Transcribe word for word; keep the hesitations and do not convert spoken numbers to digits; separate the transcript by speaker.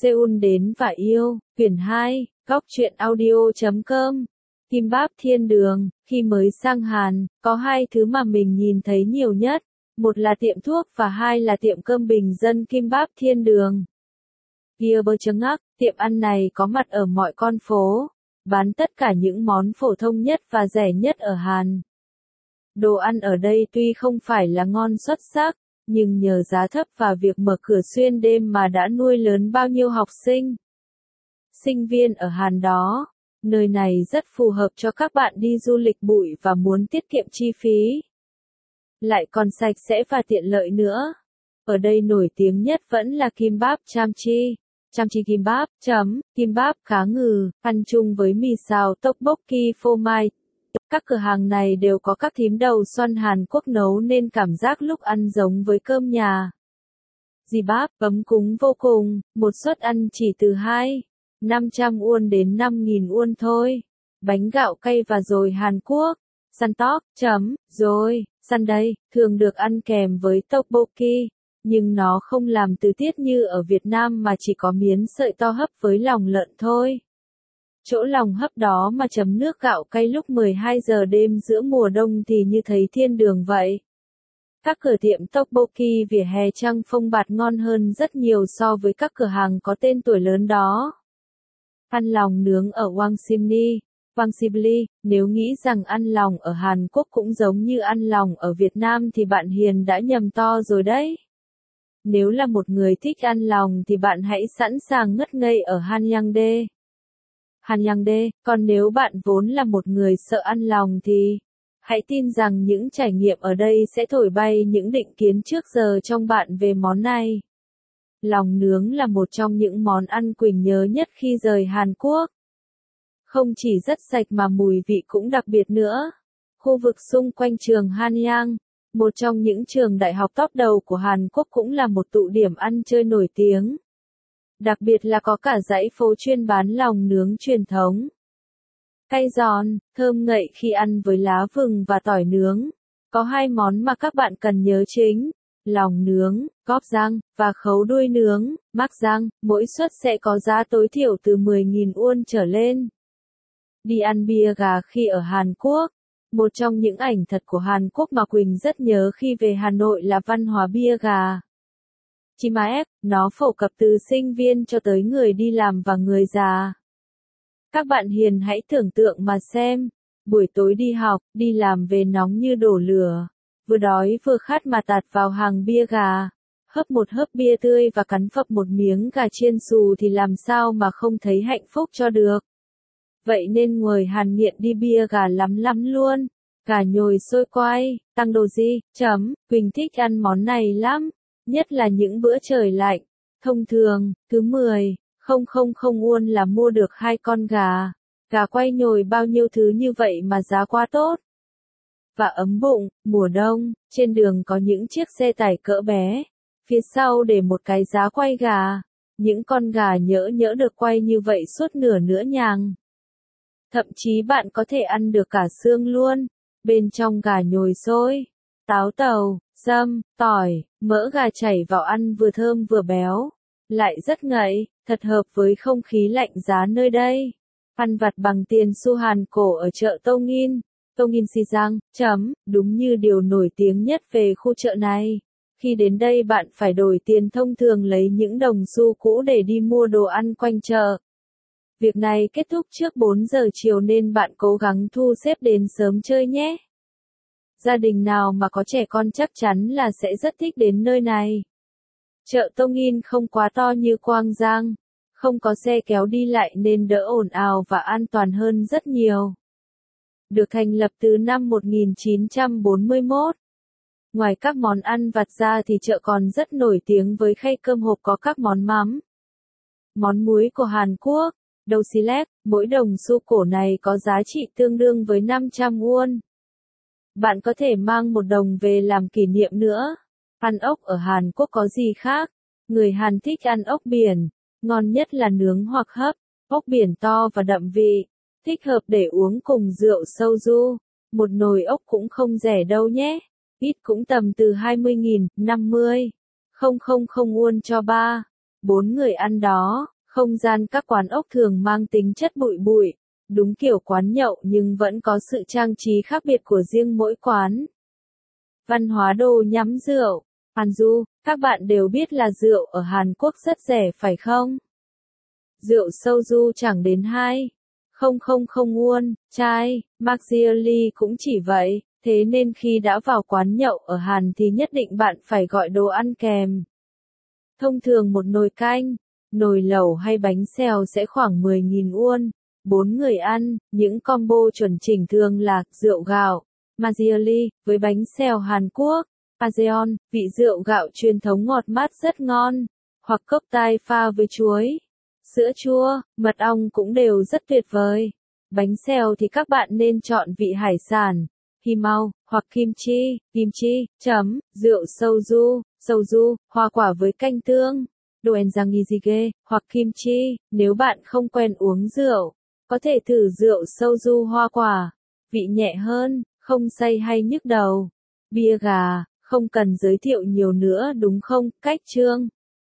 Speaker 1: Seoul đến và yêu, quyển hai, góc truyện audio chấm com. Kimbap Thiên Đường, khi mới sang Hàn, có hai thứ mà mình nhìn thấy nhiều nhất, một là tiệm thuốc và hai là tiệm cơm bình dân Kimbap Thiên Đường. Gyeoburgeungak, tiệm ăn này có mặt ở mọi con phố, bán tất cả những món phổ thông nhất và rẻ nhất ở Hàn. Đồ ăn ở đây tuy không phải là ngon xuất sắc, nhưng nhờ giá thấp và việc mở cửa xuyên đêm mà đã nuôi lớn bao nhiêu học sinh, sinh viên ở Hàn đó. Nơi này rất phù hợp cho các bạn đi du lịch bụi và muốn tiết kiệm chi phí. Lại còn sạch sẽ và tiện lợi nữa. Ở đây nổi tiếng nhất vẫn là Kimbap Chamchi. Chamchi Kimbap, chấm, Kimbap cá ngừ, ăn chung với mì xào tteokbokki phô mai. Các cửa hàng này đều có các thím đầu xoăn Hàn Quốc nấu nên cảm giác lúc ăn giống với cơm nhà. Gimbap, ấm cúng vô cùng, một suất ăn chỉ từ hai năm trăm won đến năm nghìn won thôi. Bánh gạo cay và dồi Hàn Quốc. Santok, chấm, rồi, sundae, thường được ăn kèm với tteokbokki, nhưng nó không làm từ tiết như ở Việt Nam mà chỉ có miến sợi to hấp với lòng lợn thôi. Chỗ lòng hấp đó mà chấm nước gạo cay lúc mười hai giờ đêm giữa mùa đông thì như thấy thiên đường vậy. Các cửa tiệm tteokbokki vỉa hè Trang Phong Bạt ngon hơn rất nhiều so với các cửa hàng có tên tuổi lớn đó. Ăn lòng nướng ở Wangsimni, Wangsimli, nếu nghĩ rằng ăn lòng ở Hàn Quốc cũng giống như ăn lòng ở Việt Nam thì bạn hiền đã nhầm to rồi đấy. Nếu là một người thích ăn lòng thì bạn hãy sẵn sàng ngất ngây ở Hanyangdae. Hanyangdae, còn nếu bạn vốn là một người sợ ăn lòng thì hãy tin rằng những trải nghiệm ở đây sẽ thổi bay những định kiến trước giờ trong bạn về món này. Lòng nướng là một trong những món ăn Quỳnh nhớ nhất khi rời Hàn Quốc. Không chỉ rất sạch mà mùi vị cũng đặc biệt nữa. Khu vực xung quanh trường Hanyang, một trong những trường đại học top đầu của Hàn Quốc cũng là một tụ điểm ăn chơi nổi tiếng. Đặc biệt là có cả dãy phố chuyên bán lòng nướng truyền thống. Cay giòn, thơm ngậy khi ăn với lá vừng và tỏi nướng. Có hai món mà các bạn cần nhớ chính: lòng nướng, góp rang, và khấu đuôi nướng, mắc rang. Mỗi suất sẽ có giá tối thiểu từ mười nghìn won trở lên. Đi ăn bia gà khi ở Hàn Quốc. Một trong những ảnh thật của Hàn Quốc mà Quỳnh rất nhớ khi về Hà Nội là văn hóa bia gà. Chimaek, nó phổ cập từ sinh viên cho tới người đi làm và người già. Các bạn hiền hãy tưởng tượng mà xem, buổi tối đi học, đi làm về nóng như đổ lửa, vừa đói vừa khát mà tạt vào hàng bia gà, hấp một hớp bia tươi và cắn phập một miếng gà chiên xù thì làm sao mà không thấy hạnh phúc cho được. Vậy nên người Hàn nghiện đi bia gà lắm lắm luôn. Gà nhồi xôi quay, tăng đồ gì, chấm, Quỳnh thích ăn món này lắm, nhất là những bữa trời lạnh. Thông thường, cứ mười không không không won là mua được hai con gà. Gà quay nhồi bao nhiêu thứ như vậy mà giá quá tốt. Và ấm bụng, mùa đông, trên đường có những chiếc xe tải cỡ bé, phía sau để một cái giá quay gà. Những con gà nhỡ nhỡ được quay như vậy suốt nửa nửa nhàng. Thậm chí bạn có thể ăn được cả xương luôn. Bên trong gà nhồi xôi, táo tàu, sâm, tỏi, mỡ gà chảy vào ăn vừa thơm vừa béo. Lại rất ngậy, thật hợp với không khí lạnh giá nơi đây. Ăn vặt bằng tiền xu Hàn cổ ở chợ Tongin, Tongin Sijang, chấm, đúng như điều nổi tiếng nhất về khu chợ này. Khi đến đây bạn phải đổi tiền thông thường lấy những đồng xu cũ để đi mua đồ ăn quanh chợ. Việc này kết thúc trước bốn giờ chiều nên bạn cố gắng thu xếp đến sớm chơi nhé. Gia đình nào mà có trẻ con chắc chắn là sẽ rất thích đến nơi này. Chợ Tongin không quá to như Quang Giang, không có xe kéo đi lại nên đỡ ồn ào và an toàn hơn rất nhiều. Được thành lập từ năm một nghìn chín trăm bốn mươi mốt. Ngoài các món ăn vặt ra thì chợ còn rất nổi tiếng với khay cơm hộp có các món mắm. Món muối của Hàn Quốc. Đầu Silek, mỗi đồng xu cổ này có giá trị tương đương với năm trăm won. Bạn có thể mang một đồng về làm kỷ niệm nữa. Ăn ốc ở Hàn Quốc có gì khác? Người Hàn thích ăn ốc biển, ngon nhất là nướng hoặc hấp. Ốc biển to và đậm vị, thích hợp để uống cùng rượu soju. Một nồi ốc cũng không rẻ đâu nhé. Ít cũng tầm từ hai mươi nghìn, năm mươi, không không không won cho ba Bốn người ăn đó, không gian các quán ốc thường mang tính chất bụi bụi, đúng kiểu quán nhậu nhưng vẫn có sự trang trí khác biệt của riêng mỗi quán. Văn hóa đồ nhắm rượu. Anju, các bạn đều biết là rượu ở Hàn Quốc rất rẻ phải không? Rượu soju chẳng đến hai không không không won, chai, Margiela cũng chỉ vậy, thế nên khi đã vào quán nhậu ở Hàn thì nhất định bạn phải gọi đồ ăn kèm. Thông thường một nồi canh, nồi lẩu hay bánh xèo sẽ khoảng mười nghìn won, bốn người ăn, những combo chuẩn chỉnh thường là rượu gạo, Margiela, với bánh xèo Hàn Quốc, Ajeon, vị rượu gạo truyền thống ngọt mát rất ngon, hoặc cốc tai pha với chuối, sữa chua, mật ong cũng đều rất tuyệt vời. Bánh xèo thì các bạn nên chọn vị hải sản, himao, hoặc kimchi, kimchi, chấm, rượu soju, soju, hoa quả với canh tương, doenjang hoặc kimchi, nếu bạn không quen uống rượu, có thể thử rượu soju hoa quả, vị nhẹ hơn, không say hay nhức đầu. Bia gà, không cần giới thiệu nhiều nữa đúng không, cách chương.